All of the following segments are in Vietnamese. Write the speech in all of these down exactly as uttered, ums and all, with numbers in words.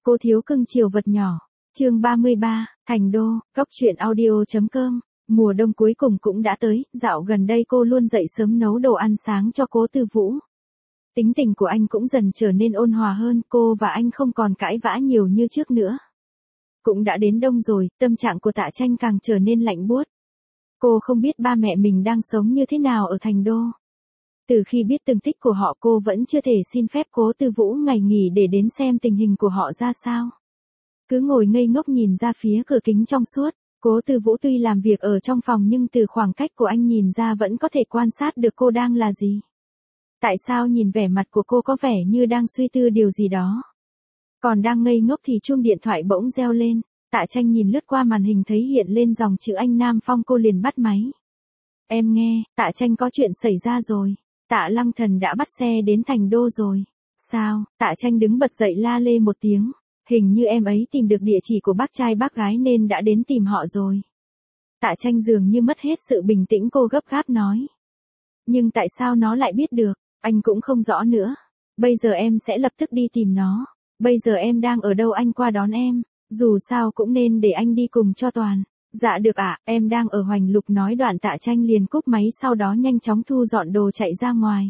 Cô thiếu cưng chiều vật nhỏ. Chương ba mươi ba, Thành Đô, Góc truyện audio.com. Mùa đông cuối cùng cũng đã tới, dạo gần đây cô luôn dậy sớm nấu đồ ăn sáng cho Cố Tư Vũ. Tính tình của anh cũng dần trở nên ôn hòa hơn, cô và anh không còn cãi vã nhiều như trước nữa. Cũng đã đến đông rồi, tâm trạng của Tạ Tranh càng trở nên lạnh buốt. Cô không biết ba mẹ mình đang sống như thế nào ở Thành Đô. Từ khi biết tường tích của họ cô vẫn chưa thể xin phép Cố Tư Vũ ngày nghỉ để đến xem tình hình của họ ra sao. Cứ ngồi ngây ngốc nhìn ra phía cửa kính trong suốt, Cố Tư Vũ tuy làm việc ở trong phòng nhưng từ khoảng cách của anh nhìn ra vẫn có thể quan sát được cô đang là gì. Tại sao nhìn vẻ mặt của cô có vẻ như đang suy tư điều gì đó. Còn đang ngây ngốc thì chuông điện thoại bỗng reo lên, Tạ Tranh nhìn lướt qua màn hình thấy hiện lên dòng chữ anh Nam Phong, cô liền bắt máy. Em nghe, Tạ Tranh, có chuyện xảy ra rồi. Tạ Lăng Thần đã bắt xe đến Thành Đô rồi. Sao? Tạ Tranh đứng bật dậy la lê một tiếng. Hình như em ấy tìm được địa chỉ của bác trai bác gái nên đã đến tìm họ rồi. Tạ Tranh dường như mất hết sự bình tĩnh, cô gấp gáp nói. Nhưng tại sao nó lại biết được? Anh cũng không rõ nữa. Bây giờ em sẽ lập tức đi tìm nó. Bây giờ em đang ở đâu anh qua đón em. Dù sao cũng nên để anh đi cùng cho toàn. Dạ được ạ, à, em đang ở Hoành Lục, nói đoạn Tạ Tranh liền cúp máy, sau đó nhanh chóng thu dọn đồ chạy ra ngoài.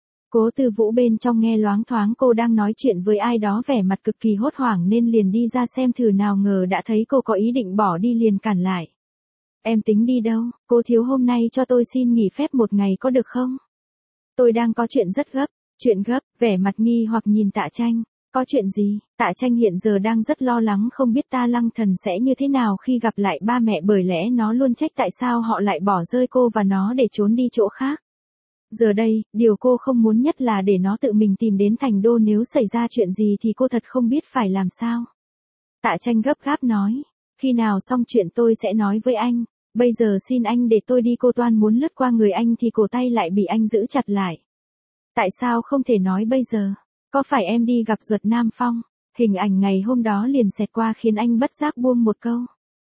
Cố Tư Vũ bên trong nghe loáng thoáng cô đang nói chuyện với ai đó, vẻ mặt cực kỳ hốt hoảng nên liền đi ra xem thử, nào ngờ đã thấy cô có ý định bỏ đi liền cản lại. Em tính đi đâu? Cô thiếu, hôm nay cho tôi xin nghỉ phép một ngày có được không? Tôi đang có chuyện rất gấp. Chuyện gấp? Vẻ mặt nghi hoặc nhìn Tạ Tranh. Có chuyện gì? Tạ Tranh hiện giờ đang rất lo lắng không biết Ta Lăng Thần sẽ như thế nào khi gặp lại ba mẹ, bởi lẽ nó luôn trách tại sao họ lại bỏ rơi cô và nó để trốn đi chỗ khác. Giờ đây, điều cô không muốn nhất là để nó tự mình tìm đến Thành Đô, nếu xảy ra chuyện gì thì cô thật không biết phải làm sao. Tạ Tranh gấp gáp nói, khi nào xong chuyện tôi sẽ nói với anh, bây giờ xin anh để tôi đi. Cô toan muốn lướt qua người anh thì cổ tay lại bị anh giữ chặt lại. Tại sao không thể nói bây giờ? Có phải em đi gặp Duật Nam Phong? Hình ảnh ngày hôm đó liền xẹt qua khiến anh bất giác buông một câu.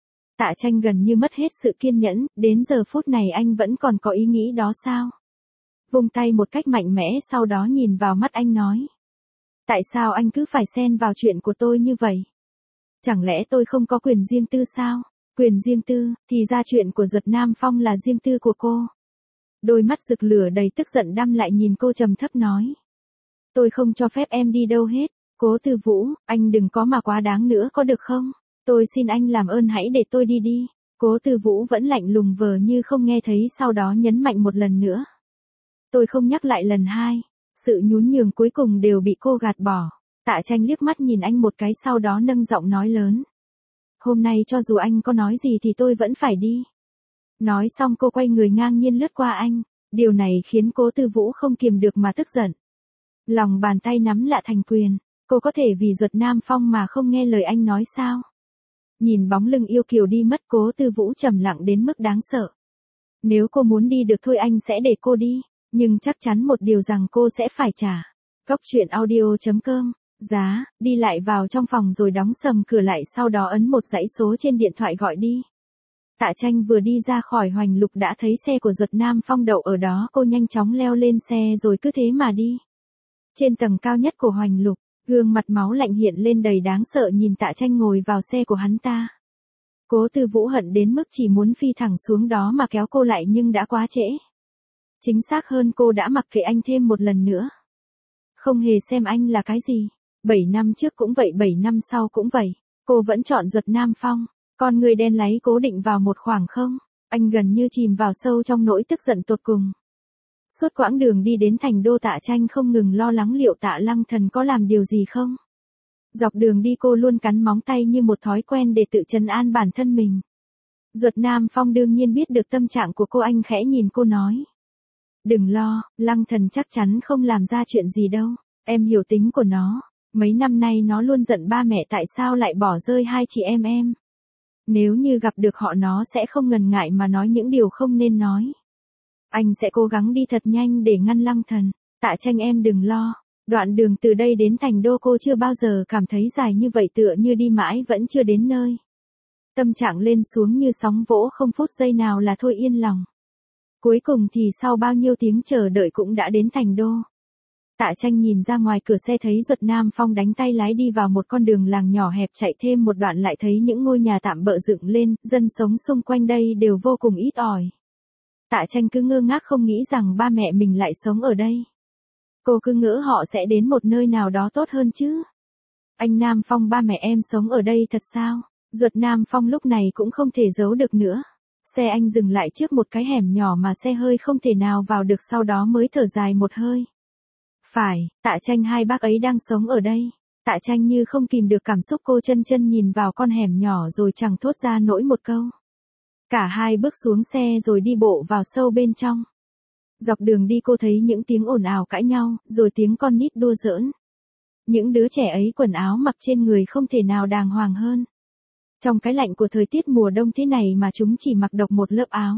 Tạ Tranh gần như mất hết sự kiên nhẫn, đến giờ phút này anh vẫn còn có ý nghĩ đó sao? Vung tay một cách mạnh mẽ, sau đó nhìn vào mắt anh nói. Tại sao anh cứ phải xen vào chuyện của tôi như vậy? Chẳng lẽ tôi không có quyền riêng tư sao? Quyền riêng tư, thì ra chuyện của Duật Nam Phong là riêng tư của cô. Đôi mắt rực lửa đầy tức giận đăm lại nhìn cô, trầm thấp nói. Tôi không cho phép em đi đâu hết. Cố Tư Vũ, anh đừng có mà quá đáng nữa có được không? Tôi xin anh làm ơn hãy để tôi đi đi. Cố Tư Vũ vẫn lạnh lùng vờ như không nghe thấy, sau đó nhấn mạnh một lần nữa. Tôi không nhắc lại lần hai. Sự nhún nhường cuối cùng đều bị cô gạt bỏ. Tạ Tranh liếc mắt nhìn anh một cái, sau đó nâng giọng nói lớn. Hôm nay cho dù anh có nói gì thì tôi vẫn phải đi. Nói xong cô quay người ngang nhiên lướt qua anh. Điều này khiến Cố Tư Vũ không kiềm được mà tức giận. Lòng bàn tay nắm lại thành quyền. Cô có thể vì Duật Nam Phong mà không nghe lời anh nói sao? Nhìn bóng lưng yêu kiều đi mất, Cố Tư Vũ trầm lặng đến mức đáng sợ. Nếu cô muốn đi được thôi anh sẽ để cô đi. Nhưng chắc chắn một điều rằng cô sẽ phải trả. Góc truyện audio.com. Giá, đi lại vào trong phòng rồi đóng sầm cửa lại, sau đó ấn một dãy số trên điện thoại gọi đi. Tạ Tranh vừa đi ra khỏi Hoành Lục đã thấy xe của Duật Nam Phong đậu ở đó, cô nhanh chóng leo lên xe rồi cứ thế mà đi. Trên tầng cao nhất của Hoành Lục, gương mặt máu lạnh hiện lên đầy đáng sợ nhìn Tạ Tranh ngồi vào xe của hắn ta. Cố Tư Vũ hận đến mức chỉ muốn phi thẳng xuống đó mà kéo cô lại, nhưng đã quá trễ. Chính xác hơn, cô đã mặc kệ anh thêm một lần nữa. Không hề xem anh là cái gì. Bảy năm trước cũng vậy, bảy năm sau cũng vậy. Cô vẫn chọn Duật Nam Phong. Con người đen láy cố định vào một khoảng không. Anh gần như chìm vào sâu trong nỗi tức giận tột cùng. Suốt quãng đường đi đến Thành Đô, Tạ Tranh không ngừng lo lắng liệu Tạ Lăng Thần có làm điều gì không. Dọc đường đi cô luôn cắn móng tay như một thói quen để tự trấn an bản thân mình. Duật Nam Phong đương nhiên biết được tâm trạng của cô, anh khẽ nhìn cô nói. Đừng lo, Lăng Thần chắc chắn không làm ra chuyện gì đâu. Em hiểu tính của nó. Mấy năm nay nó luôn giận ba mẹ tại sao lại bỏ rơi hai chị em em. Nếu như gặp được họ nó sẽ không ngần ngại mà nói những điều không nên nói. Anh sẽ cố gắng đi thật nhanh để ngăn Lăng Thần. Tạ Tranh, em đừng lo. Đoạn đường từ đây đến Thành Đô cô chưa bao giờ cảm thấy dài như vậy, tựa như đi mãi vẫn chưa đến nơi. Tâm trạng lên xuống như sóng vỗ, không phút giây nào là thôi yên lòng. Cuối cùng thì sau bao nhiêu tiếng chờ đợi cũng đã đến Thành Đô. Tạ Tranh nhìn ra ngoài cửa xe thấy Duật Nam Phong đánh tay lái đi vào một con đường làng nhỏ hẹp, chạy thêm một đoạn lại thấy những ngôi nhà tạm bợ dựng lên, dân sống xung quanh đây đều vô cùng ít ỏi. Tạ Tranh cứ ngơ ngác không nghĩ rằng ba mẹ mình lại sống ở đây. Cô cứ ngỡ họ sẽ đến một nơi nào đó tốt hơn chứ. Anh Nam Phong, ba mẹ em sống ở đây thật sao? Duật Nam Phong lúc này cũng không thể giấu được nữa. Xe anh dừng lại trước một cái hẻm nhỏ mà xe hơi không thể nào vào được, sau đó mới thở dài một hơi. Phải, Tạ Tranh, hai bác ấy đang sống ở đây. Tạ Tranh như không kìm được cảm xúc, cô chân chân nhìn vào con hẻm nhỏ rồi chẳng thốt ra nổi một câu. Cả hai bước xuống xe rồi đi bộ vào sâu bên trong. Dọc đường đi cô thấy những tiếng ồn ào cãi nhau, rồi tiếng con nít đua giỡn. Những đứa trẻ ấy quần áo mặc trên người không thể nào đàng hoàng hơn. Trong cái lạnh của thời tiết mùa đông thế này mà chúng chỉ mặc độc một lớp áo.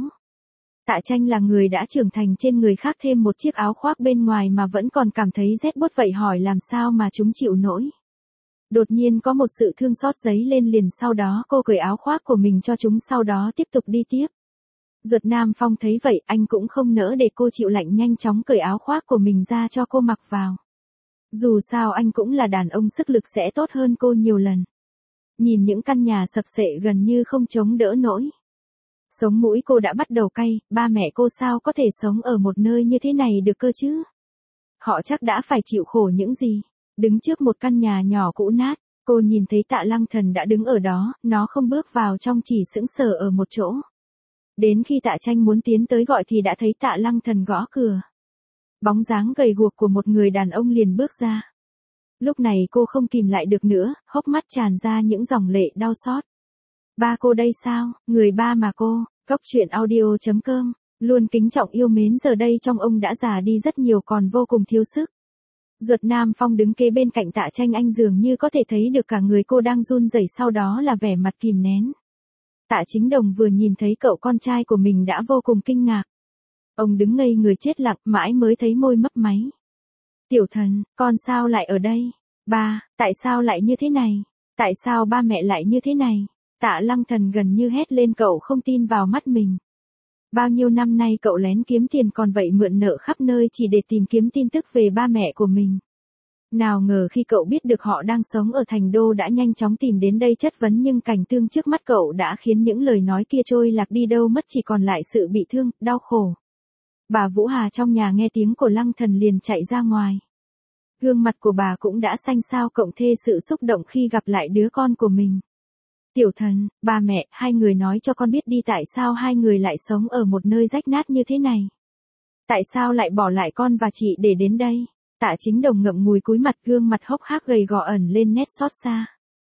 Tạ Tranh là người đã trưởng thành, trên người khác thêm một chiếc áo khoác bên ngoài mà vẫn còn cảm thấy rét buốt, vậy hỏi làm sao mà chúng chịu nổi. Đột nhiên có một sự thương xót dấy lên, liền sau đó cô cởi áo khoác của mình cho chúng, sau đó tiếp tục đi tiếp. Duật Nam Phong thấy vậy, anh cũng không nỡ để cô chịu lạnh, nhanh chóng cởi áo khoác của mình ra cho cô mặc vào. Dù sao anh cũng là đàn ông, sức lực sẽ tốt hơn cô nhiều lần. Nhìn những căn nhà sập xệ gần như không chống đỡ nổi. Sống mũi cô đã bắt đầu cay, ba mẹ cô sao có thể sống ở một nơi như thế này được cơ chứ? Họ chắc đã phải chịu khổ những gì? Đứng trước một căn nhà nhỏ cũ nát, cô nhìn thấy Tạ Lăng Thần đã đứng ở đó, nó không bước vào trong, chỉ sững sờ ở một chỗ. Đến khi Tạ Tranh muốn tiến tới gọi thì đã thấy Tạ Lăng Thần gõ cửa. Bóng dáng gầy guộc của một người đàn ông liền bước ra. Lúc này cô không kìm lại được nữa, hốc mắt tràn ra những dòng lệ đau xót. Ba cô đây sao? Người ba mà cô. Cốc truyện audio chấm com luôn kính trọng yêu mến, giờ đây trong ông đã già đi rất nhiều, còn vô cùng thiếu sức. Duật Nam Phong đứng kế bên cạnh Tạ Tranh, anh dường như có thể thấy được cả người cô đang run rẩy, sau đó là vẻ mặt kìm nén. Tạ Chính Đồng vừa nhìn thấy cậu con trai của mình đã vô cùng kinh ngạc. Ông đứng ngây người chết lặng, mãi mới thấy môi mấp máy. Tiểu Thần, con sao lại ở đây? Ba, tại sao lại như thế này? Tại sao ba mẹ lại như thế này? Tạ Lăng Thần gần như hét lên, cậu không tin vào mắt mình. Bao nhiêu năm nay cậu lén kiếm tiền, còn vậy mượn nợ khắp nơi chỉ để tìm kiếm tin tức về ba mẹ của mình. Nào ngờ khi cậu biết được họ đang sống ở thành đô đã nhanh chóng tìm đến đây chất vấn, nhưng cảnh tượng trước mắt cậu đã khiến những lời nói kia trôi lạc đi đâu mất, chỉ còn lại sự bị thương, đau khổ. Bà Vũ Hà trong nhà nghe tiếng của Lăng Thần liền chạy ra ngoài. Gương mặt của bà cũng đã xanh xao, cộng thêm sự xúc động khi gặp lại đứa con của mình. Tiểu Thần, ba mẹ, hai người nói cho con biết đi, tại sao hai người lại sống ở một nơi rách nát như thế này? Tại sao lại bỏ lại con và chị để đến đây? Tạ Chính Đồng ngậm ngùi cúi mặt, gương mặt hốc hác gầy gò ẩn lên nét xót xa.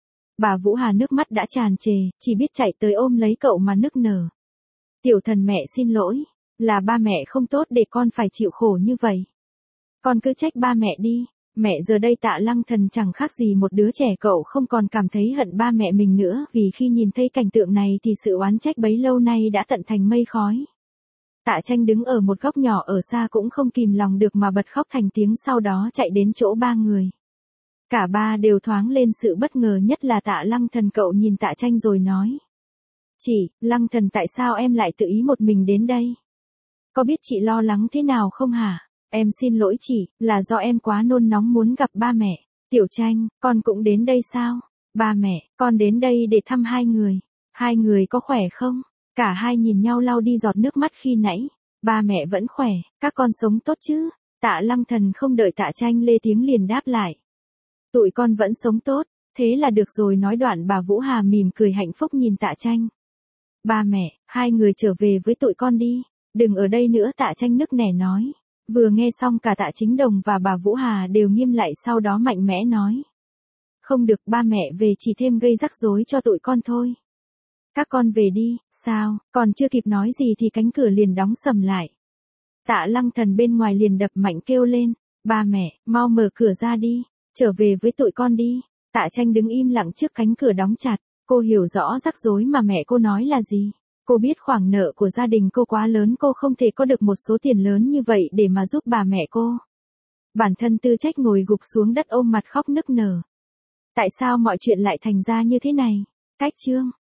Bà Vũ Hà nước mắt đã tràn trề, chỉ biết chạy tới ôm lấy cậu mà nức nở. Tiểu Thần, mẹ xin lỗi, là ba mẹ không tốt để con phải chịu khổ như vậy. Con cứ trách ba mẹ đi. Mẹ giờ đây Tạ Lăng Thần chẳng khác gì một đứa trẻ, cậu không còn cảm thấy hận ba mẹ mình nữa, vì khi nhìn thấy cảnh tượng này thì sự oán trách bấy lâu nay đã tận thành mây khói. Tạ Tranh đứng ở một góc nhỏ ở xa cũng không kìm lòng được mà bật khóc thành tiếng, sau đó chạy đến chỗ ba người. Cả ba đều thoáng lên sự bất ngờ, nhất là Tạ Lăng Thần. Cậu nhìn Tạ Tranh rồi nói. Chị, Lăng Thần, tại sao em lại tự ý một mình đến đây? Có biết chị lo lắng thế nào không hả? Em xin lỗi chị, là do em quá nôn nóng muốn gặp ba mẹ. Tiểu Tranh, con cũng đến đây sao? Ba mẹ, con đến đây để thăm hai người. Hai người có khỏe không? Cả hai nhìn nhau lau đi giọt nước mắt khi nãy. Ba mẹ vẫn khỏe, các con sống tốt chứ? Tạ Lăng Thần không đợi Tạ Tranh lên tiếng liền đáp lại. Tụi con vẫn sống tốt, thế là được rồi. Nói đoạn bà Vũ Hà mỉm cười hạnh phúc nhìn Tạ Tranh. Ba mẹ, hai người trở về với tụi con đi. Đừng ở đây nữa, Tạ Tranh nức nẻ nói. Vừa nghe xong cả Tạ Chính Đồng và bà Vũ Hà đều nghiêm lại, sau đó mạnh mẽ nói. Không được, ba mẹ về chỉ thêm gây rắc rối cho tụi con thôi. Các con về đi. Sao? Còn chưa kịp nói gì thì cánh cửa liền đóng sầm lại. Tạ Lăng Thần bên ngoài liền đập mạnh kêu lên. Ba mẹ, mau mở cửa ra đi. Trở về với tụi con đi. Tạ Tranh đứng im lặng trước cánh cửa đóng chặt. Cô hiểu rõ rắc rối mà mẹ cô nói là gì. Cô biết khoản nợ của gia đình cô quá lớn, cô không thể có được một số tiền lớn như vậy để mà giúp bà mẹ cô. Bản thân Tư Trách ngồi gục xuống đất ôm mặt khóc nức nở. Tại sao mọi chuyện lại thành ra như thế này? Cách chương